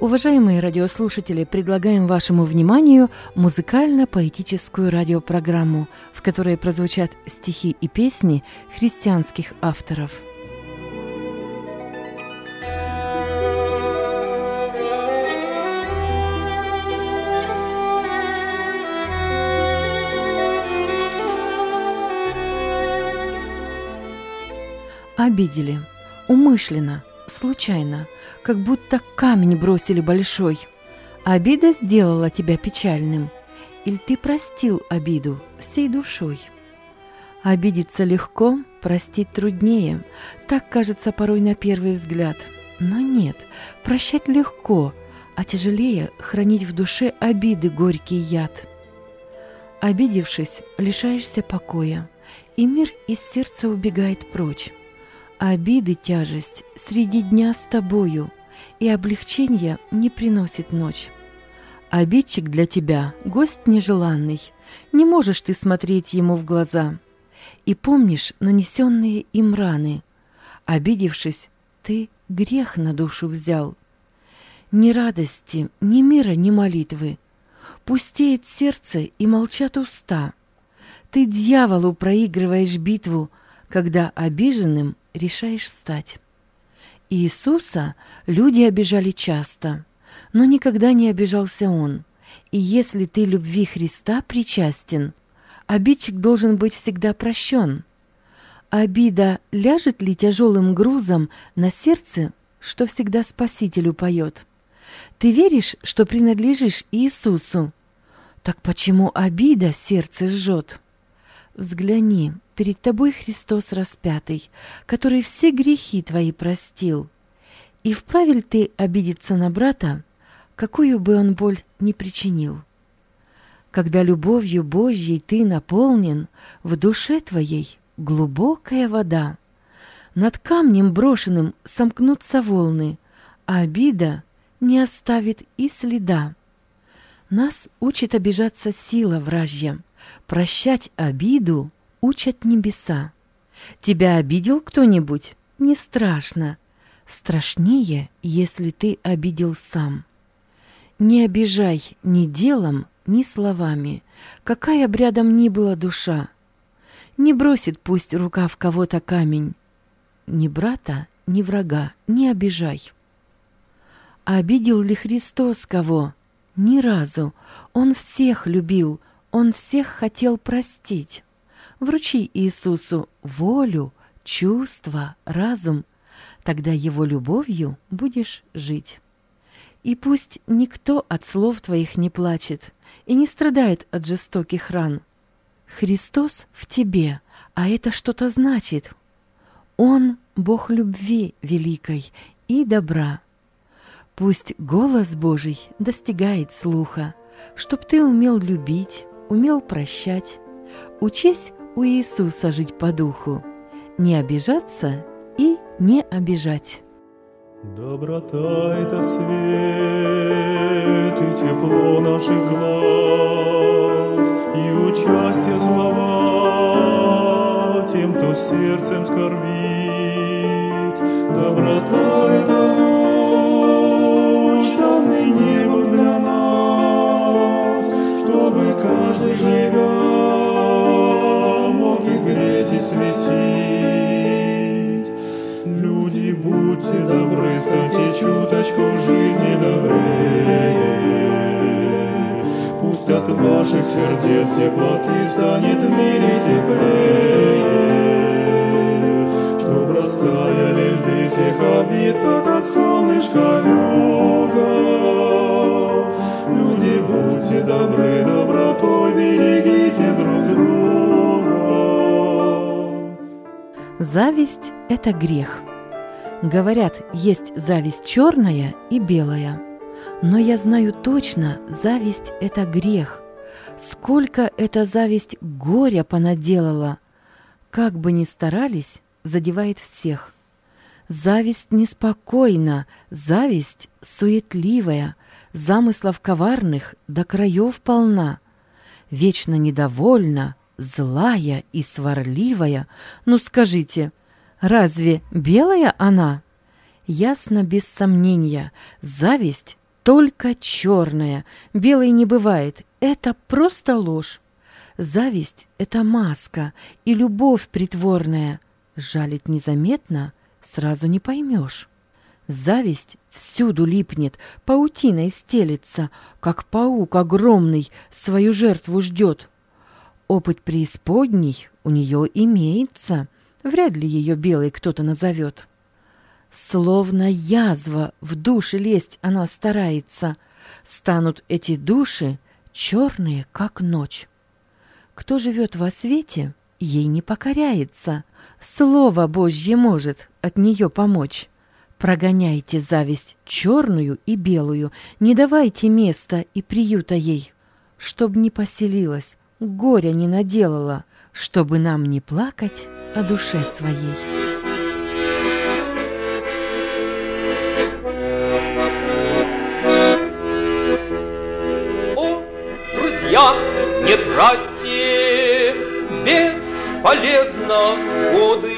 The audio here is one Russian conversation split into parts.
Уважаемые радиослушатели, предлагаем вашему вниманию музыкально-поэтическую радиопрограмму, в которой прозвучат стихи и песни христианских авторов. Обидели, умышленно, случайно, как будто камень бросили большой. Обида сделала тебя печальным, или ты простил обиду всей душой? Обидеться легко, простить труднее, так кажется порой на первый взгляд. Но нет, прощать легко, а тяжелее хранить в душе обиды горький яд. Обидевшись, лишаешься покоя, и мир из сердца убегает прочь. Обиды тяжесть среди дня с тобою, и облегчения не приносит ночь. Обидчик для тебя гость нежеланный, не можешь ты смотреть ему в глаза, и помнишь нанесенные им раны. Обидевшись, ты грех на душу взял. Ни радости, ни мира, ни молитвы, пустеет сердце и молчат уста. Ты дьяволу проигрываешь битву, когда обиженным решаешь стать. Иисуса люди обижали часто, но никогда не обижался Он. И если ты любви Христа причастен, обидчик должен быть всегда прощен. Обида ляжет ли тяжелым грузом на сердце, что всегда Спасителю поет? Ты веришь, что принадлежишь Иисусу? Так почему обида сердце жжет? Взгляни, перед тобой Христос распятый, который все грехи твои простил. И вправе ли ты обидеться на брата, какую бы он боль ни причинил? Когда любовью Божьей ты наполнен, в душе твоей глубокая вода. Над камнем брошенным сомкнутся волны, а обида не оставит и следа. Нас учит обижаться сила вражья, прощать обиду учат небеса. Тебя обидел кто-нибудь? Не страшно. Страшнее, если ты обидел сам. Не обижай ни делом, ни словами, какая б рядом ни была душа. Не бросит пусть рука в кого-то камень. Ни брата, ни врага не обижай. Обидел ли Христос кого? Ни разу. Он всех любил, Он всех хотел простить. Вручи Иисусу волю, чувства, разум, тогда Его любовью будешь жить. И пусть никто от слов твоих не плачет и не страдает от жестоких ран. Христос в тебе, а это что-то значит. Он — Бог любви великой и добра. Пусть голос Божий достигает слуха, чтоб ты умел любить, умел прощать. Учись у Иисуса жить по духу, не обижаться и не обижать. Доброта — это свет и тепло наших глаз, и участие слова тем, кто сердцем скорбит. Доброта — это луч, данный небом для нас, чтобы каждый, живя, мог и греть, и светить. Люди, будьте добры, станьте чуточку в жизни добрее. Пусть от ваших сердец теплоты станет в мире теплее, чтоб растаяли льды всех обид, как от солнышка вьюга. Люди, будьте добры, добротой берегите друг друга. Зависть — это грех. Говорят, есть зависть черная и белая. Но я знаю точно, зависть — это грех. Сколько эта зависть горя понаделала. Как бы ни старались, задевает всех. Зависть неспокойна, зависть суетливая, замыслов коварных до краев полна. Вечно недовольна, злая и сварливая. Ну скажите, разве белая она? Ясно без сомнения, зависть только черное, белой не бывает. Это просто ложь. Зависть — это маска, и любовь притворная. Жалит незаметно, сразу не поймешь. Зависть всюду липнет, паутиной стелется, как паук огромный свою жертву ждет. Опыт преисподней у нее имеется, вряд ли ее белой кто-то назовет. Словно язва в души лезть она старается, станут эти души черные, как ночь. Кто живет во свете, ей не покоряется, Слово Божье может от нее помочь. Прогоняйте зависть черную и белую, не давайте места и приюта ей, чтоб не поселилась, горя не наделала, чтобы нам не плакать о душе своей. О, друзья, не тратьте бесполезно годы,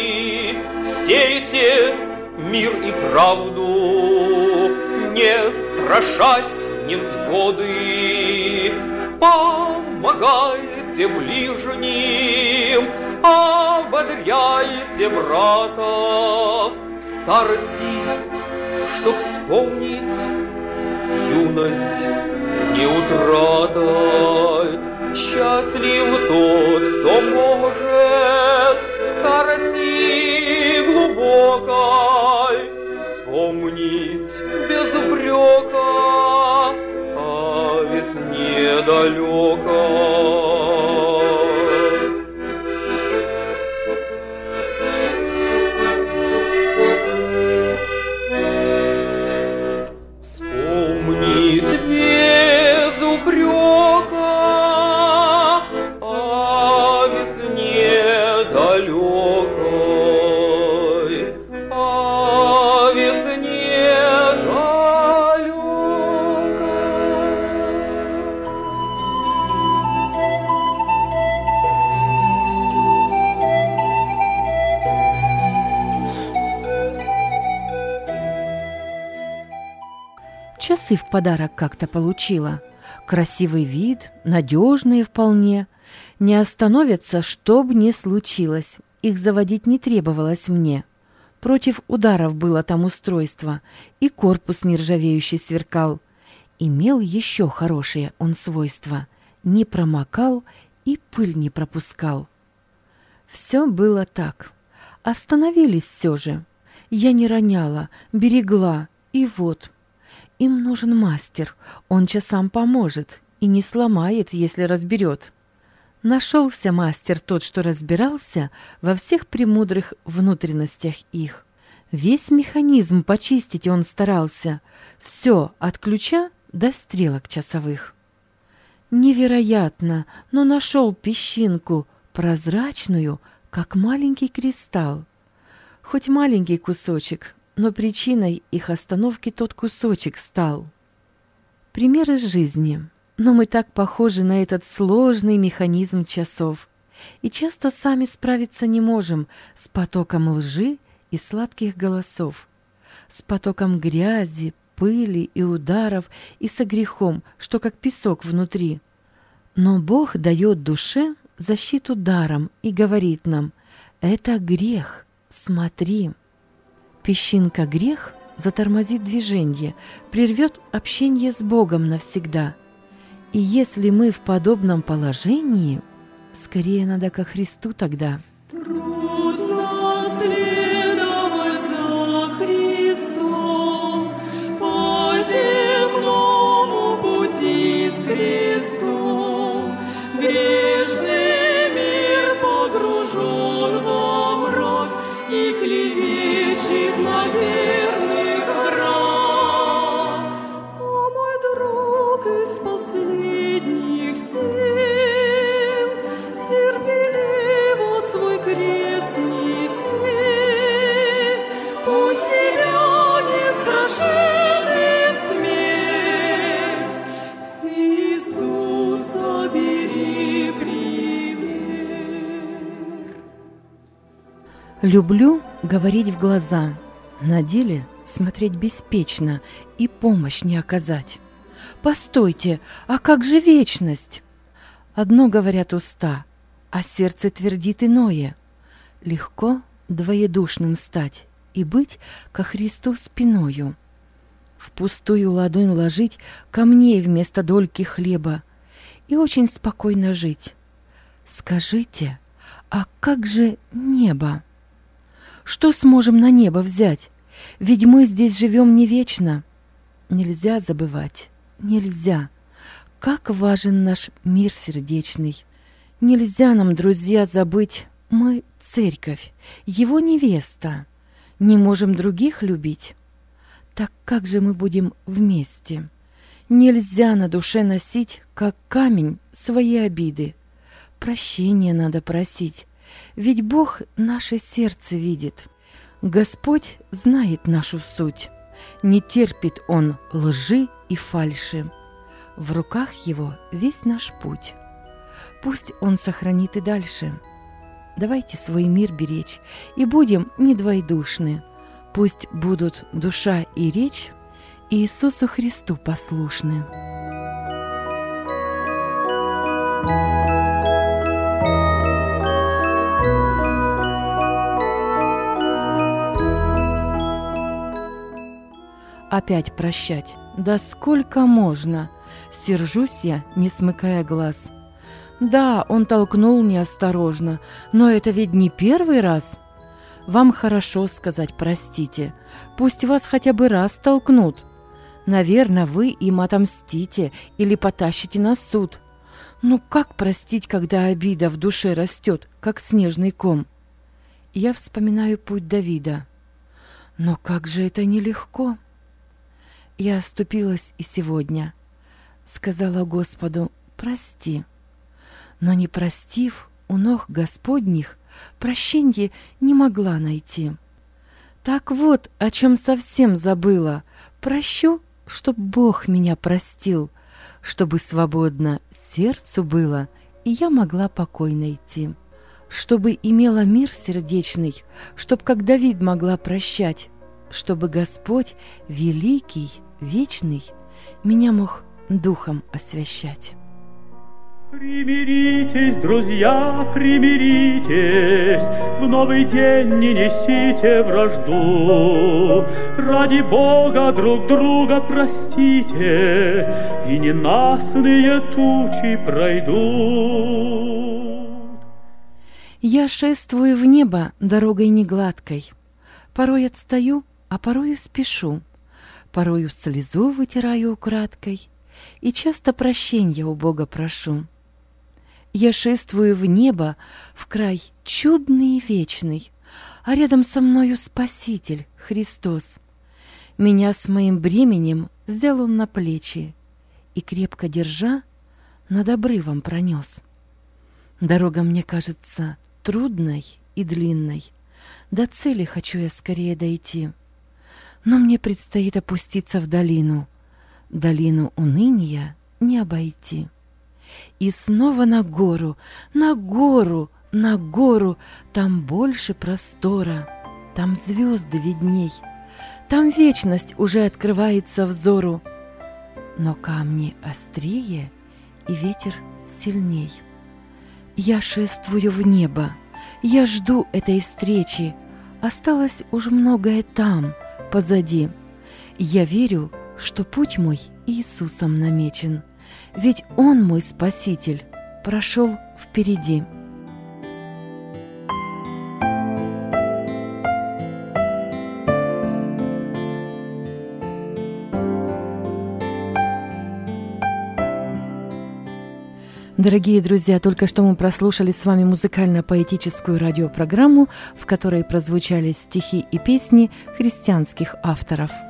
сейте мир и правду, не страшась невзгоды. Помогайте ближним, ободряйте брата, старости, чтоб вспомнить юность не утрата. Счастлив тот, кто может старости глубокой вспомнить без упрека о весне далекой. Вспомнить без упрека о весне далекой, о весне далекой. Часы в подарок как-то получила. Красивый вид, надежные вполне. Не остановятся, что б ни случилось. Их заводить не требовалось мне. Против ударов было там устройство, и корпус нержавеющий сверкал. Имел еще хорошее он свойство. Не промокал и пыль не пропускал. Все было так. Остановились все же. Я не роняла, берегла, и вот... Им нужен мастер, он часам поможет и не сломает, если разберет. Нашелся мастер тот, что разбирался во всех премудрых внутренностях их. Весь механизм почистить он старался, все от ключа до стрелок часовых. Невероятно, но нашел песчинку, прозрачную, как маленький кристалл. Хоть маленький кусочек, но причиной их остановки тот кусочек стал. Пример из жизни, но мы так похожи на этот сложный механизм часов и часто сами справиться не можем с потоком лжи и сладких голосов, с потоком грязи, пыли и ударов и со грехом, что как песок внутри. Но Бог дает душе защиту даром и говорит нам: «Это грех, смотри». Песчинка грех затормозит движение, прервет общение с Богом навсегда. И если мы в подобном положении, скорее надо ко Христу тогда. Трудно следовать за Христом по земному пути с крестом. Грешный мир погружен во мрак и клевещет на верных враг. О, мой друг, из последних сил терпеливо свой крест неси. Пусть тебя не страшит и смерть, с Иисуса бери пример. Люблю говорить в глаза, на деле смотреть беспечно и помощь не оказать. Постойте, а как же вечность? Одно говорят уста, а сердце твердит иное. Легко двоедушным стать и быть ко Христу спиною. В пустую ладонь ложить камней вместо дольки хлеба и очень спокойно жить. Скажите, а как же небо? Что сможем на небо взять? Ведь мы здесь живем не вечно. Нельзя забывать, нельзя, как важен наш мир сердечный. Нельзя нам, друзья, забыть, мы церковь, его невеста. Не можем других любить. Так как же мы будем вместе? Нельзя на душе носить, как камень, свои обиды. Прощения надо просить, ведь Бог наше сердце видит. Господь знает нашу суть, не терпит Он лжи и фальши. В руках Его весь наш путь. Пусть Он сохранит и дальше. Давайте свой мир беречь и будем не двоедушны. Пусть будут душа и речь Иисусу Христу послушны. Опять прощать, да сколько можно? Сержусь я, не смыкая глаз. Да, он толкнул неосторожно, но это ведь не первый раз. Вам хорошо сказать «простите», пусть вас хотя бы раз толкнут. Наверное, вы им отомстите или потащите на суд. Ну как простить, когда обида в душе растет, как снежный ком? Я вспоминаю путь Давида. Но как же это нелегко. Я оступилась и сегодня. Сказала Господу «прости». Но не простив, у ног Господних прощенье не могла найти. Так вот, о чем совсем забыла. Прощу, чтоб Бог меня простил, чтобы свободно сердцу было, и я могла покойно идти. Чтобы имела мир сердечный, чтоб, как Давид, могла прощать, чтобы Господь, великий, вечный, меня мог духом освящать. Примиритесь, друзья, примиритесь, в новый день не несите вражду. Ради Бога друг друга простите, и ненастные тучи пройдут. Я шествую в небо дорогой негладкой. Порой отстаю, а порою спешу. Порою слезу вытираю украдкой и часто прощенья у Бога прошу. Я шествую в небо, в край чудный и вечный, а рядом со мною Спаситель Христос. Меня с моим бременем взял Он на плечи и, крепко держа, над обрывом пронес. Дорога мне кажется трудной и длинной, до цели хочу я скорее дойти. Но мне предстоит опуститься в долину уныния не обойти. И снова на гору, на гору, на гору, там больше простора, там звезды видней, там вечность уже открывается взору. Но камни острее и ветер сильней. Я шествую в небо, я жду этой встречи, осталось уж многое там, позади. Я верю, что путь мой Иисусом намечен, ведь Он, мой Спаситель, прошел впереди. Дорогие друзья, только что мы прослушали с вами музыкально-поэтическую радиопрограмму, в которой прозвучали стихи и песни христианских авторов.